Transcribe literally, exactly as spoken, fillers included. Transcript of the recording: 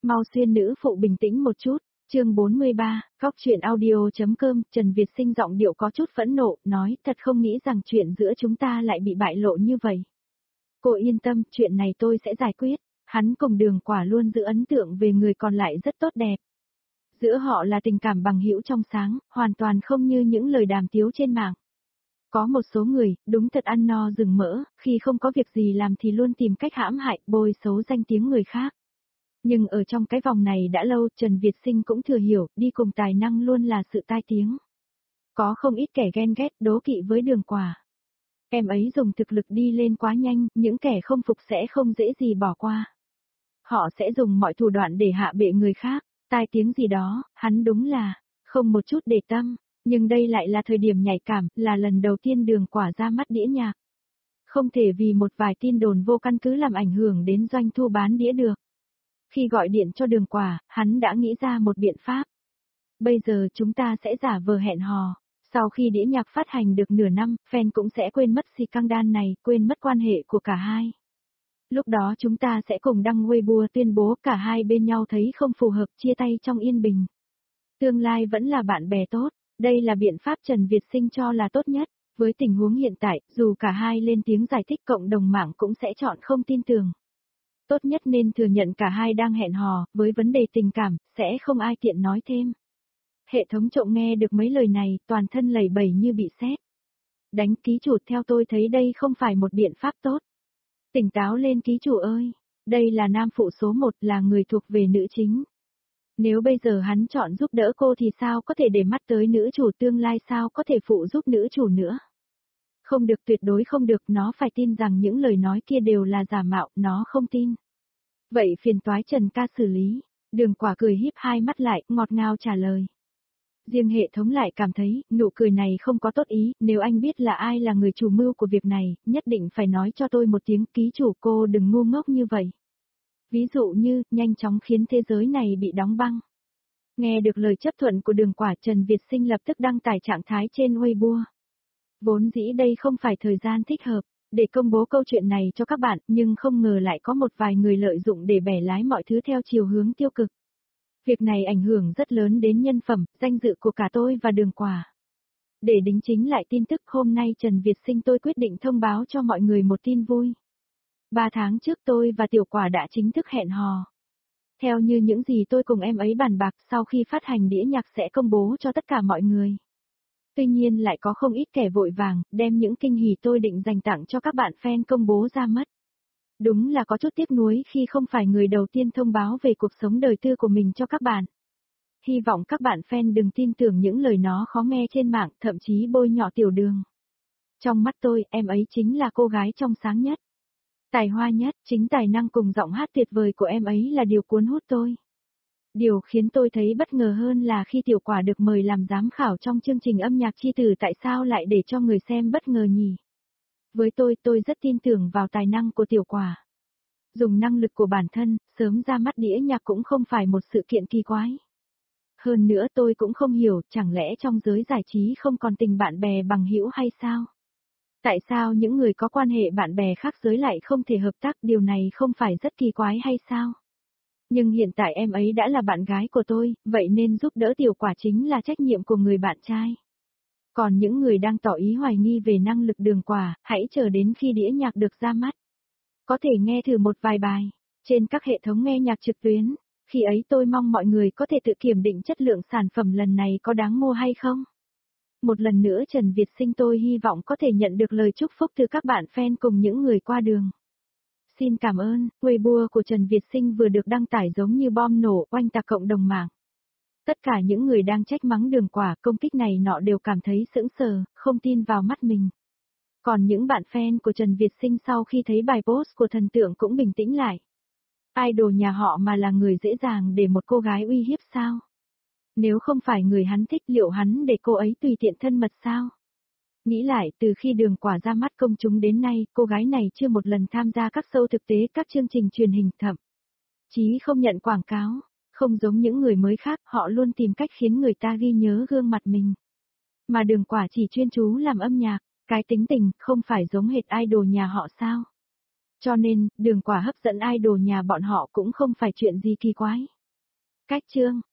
Mau xuyên nữ phụ bình tĩnh một chút, chương bốn mươi ba, góc chuyện audio.com, Trần Việt Sinh giọng điệu có chút phẫn nộ, nói thật không nghĩ rằng chuyện giữa chúng ta lại bị bại lộ như vậy. Cô yên tâm, chuyện này tôi sẽ giải quyết, hắn cùng Đường Quả luôn giữ ấn tượng về người còn lại rất tốt đẹp. Giữa họ là tình cảm bằng hữu trong sáng, hoàn toàn không như những lời đàm tiếu trên mạng. Có một số người, đúng thật ăn no rừng mỡ, khi không có việc gì làm thì luôn tìm cách hãm hại, bôi xấu danh tiếng người khác. Nhưng ở trong cái vòng này đã lâu, Trần Việt Sinh cũng thừa hiểu, đi cùng tài năng luôn là sự tai tiếng. Có không ít kẻ ghen ghét, đố kỵ với Đường Quả. Em ấy dùng thực lực đi lên quá nhanh, những kẻ không phục sẽ không dễ gì bỏ qua. Họ sẽ dùng mọi thủ đoạn để hạ bệ người khác, tai tiếng gì đó, hắn đúng là, không một chút để tâm. Nhưng đây lại là thời điểm nhạy cảm, là lần đầu tiên Đường Quả ra mắt đĩa nhạc. Không thể vì một vài tin đồn vô căn cứ làm ảnh hưởng đến doanh thu bán đĩa được. Khi gọi điện cho Đường Quả, hắn đã nghĩ ra một biện pháp. Bây giờ chúng ta sẽ giả vờ hẹn hò. Sau khi đĩa nhạc phát hành được nửa năm, fan cũng sẽ quên mất si căng đan này, quên mất quan hệ của cả hai. Lúc đó chúng ta sẽ cùng đăng Weibo tuyên bố cả hai bên nhau thấy không phù hợp, chia tay trong yên bình. Tương lai vẫn là bạn bè tốt. Đây là biện pháp Trần Việt Sinh cho là tốt nhất. Với tình huống hiện tại, dù cả hai lên tiếng giải thích, cộng đồng mạng cũng sẽ chọn không tin tưởng. Tốt nhất nên thừa nhận cả hai đang hẹn hò, với vấn đề tình cảm, sẽ không ai tiện nói thêm. Hệ thống trộm nghe được mấy lời này, toàn thân lẩy bẩy như bị sét. Đánh ký chủ, theo tôi thấy đây không phải một biện pháp tốt. Tỉnh táo lên ký chủ ơi, đây là nam phụ số một, là người thuộc về nữ chính. Nếu bây giờ hắn chọn giúp đỡ cô thì sao có thể để mắt tới nữ chủ, tương lai sao có thể phụ giúp nữ chủ nữa. Không được, tuyệt đối không được, nó phải tin rằng những lời nói kia đều là giả mạo, nó không tin. Vậy phiền toái Trần ca xử lý. Đường Quả cười híp hai mắt lại, ngọt ngào trả lời. Riêng hệ thống lại cảm thấy, nụ cười này không có tốt ý, nếu anh biết là ai là người chủ mưu của việc này, nhất định phải nói cho tôi một tiếng, ký chủ, cô đừng ngu ngốc như vậy. Ví dụ như, nhanh chóng khiến thế giới này bị đóng băng. Nghe được lời chấp thuận của Đường Quả, Trần Việt Sinh lập tức đăng tải trạng thái trên Weibo. Vốn dĩ đây không phải thời gian thích hợp để công bố câu chuyện này cho các bạn, nhưng không ngờ lại có một vài người lợi dụng để bẻ lái mọi thứ theo chiều hướng tiêu cực. Việc này ảnh hưởng rất lớn đến nhân phẩm, danh dự của cả tôi và Đường Quả. Để đính chính lại tin tức, hôm nay Trần Việt Sinh tôi quyết định thông báo cho mọi người một tin vui. Ba tháng trước tôi và Tiểu Quả đã chính thức hẹn hò. Theo như những gì tôi cùng em ấy bàn bạc, sau khi phát hành đĩa nhạc sẽ công bố cho tất cả mọi người. Tuy nhiên lại có không ít kẻ vội vàng, đem những kinh hỉ tôi định dành tặng cho các bạn fan công bố ra mất. Đúng là có chút tiếc nuối khi không phải người đầu tiên thông báo về cuộc sống đời tư của mình cho các bạn. Hy vọng các bạn fan đừng tin tưởng những lời nó khó nghe trên mạng, thậm chí bôi nhọ Tiểu Đường. Trong mắt tôi, em ấy chính là cô gái trong sáng nhất, tài hoa nhất, chính tài năng cùng giọng hát tuyệt vời của em ấy là điều cuốn hút tôi. Điều khiến tôi thấy bất ngờ hơn là khi Tiểu Quả được mời làm giám khảo trong chương trình âm nhạc chi tử, tại sao lại để cho người xem bất ngờ nhỉ? Với tôi, tôi rất tin tưởng vào tài năng của Tiểu Quả. Dùng năng lực của bản thân, sớm ra mắt đĩa nhạc cũng không phải một sự kiện kỳ quái. Hơn nữa tôi cũng không hiểu, chẳng lẽ trong giới giải trí không còn tình bạn bè bằng hữu hay sao? Tại sao những người có quan hệ bạn bè khác giới lại không thể hợp tác, điều này không phải rất kỳ quái hay sao? Nhưng hiện tại em ấy đã là bạn gái của tôi, vậy nên giúp đỡ Tiểu Quả chính là trách nhiệm của người bạn trai. Còn những người đang tỏ ý hoài nghi về năng lực Đường Quả, hãy chờ đến khi đĩa nhạc được ra mắt. Có thể nghe thử một vài bài trên các hệ thống nghe nhạc trực tuyến, khi ấy tôi mong mọi người có thể tự kiểm định chất lượng sản phẩm lần này có đáng mua hay không. Một lần nữa Trần Việt Sinh tôi hy vọng có thể nhận được lời chúc phúc từ các bạn fan cùng những người qua đường. Xin cảm ơn, Weibo của Trần Việt Sinh vừa được đăng tải giống như bom nổ, oanh tạc cộng đồng mạng. Tất cả những người đang trách mắng Đường Quả công kích này nọ đều cảm thấy sững sờ, không tin vào mắt mình. Còn những bạn fan của Trần Việt Sinh sau khi thấy bài post của thần tượng cũng bình tĩnh lại. Idol nhà họ mà là người dễ dàng để một cô gái uy hiếp sao? Nếu không phải người hắn thích, liệu hắn để cô ấy tùy tiện thân mật sao? Nghĩ lại, từ khi Đường Quả ra mắt công chúng đến nay, cô gái này chưa một lần tham gia các show thực tế, các chương trình truyền hình, thậm chí không nhận quảng cáo. Không giống những người mới khác, họ luôn tìm cách khiến người ta ghi nhớ gương mặt mình. Mà Đường Quả chỉ chuyên chú làm âm nhạc, cái tính tình không phải giống hệt idol nhà họ sao? Cho nên, Đường Quả hấp dẫn idol nhà bọn họ cũng không phải chuyện gì kỳ quái. Cách chương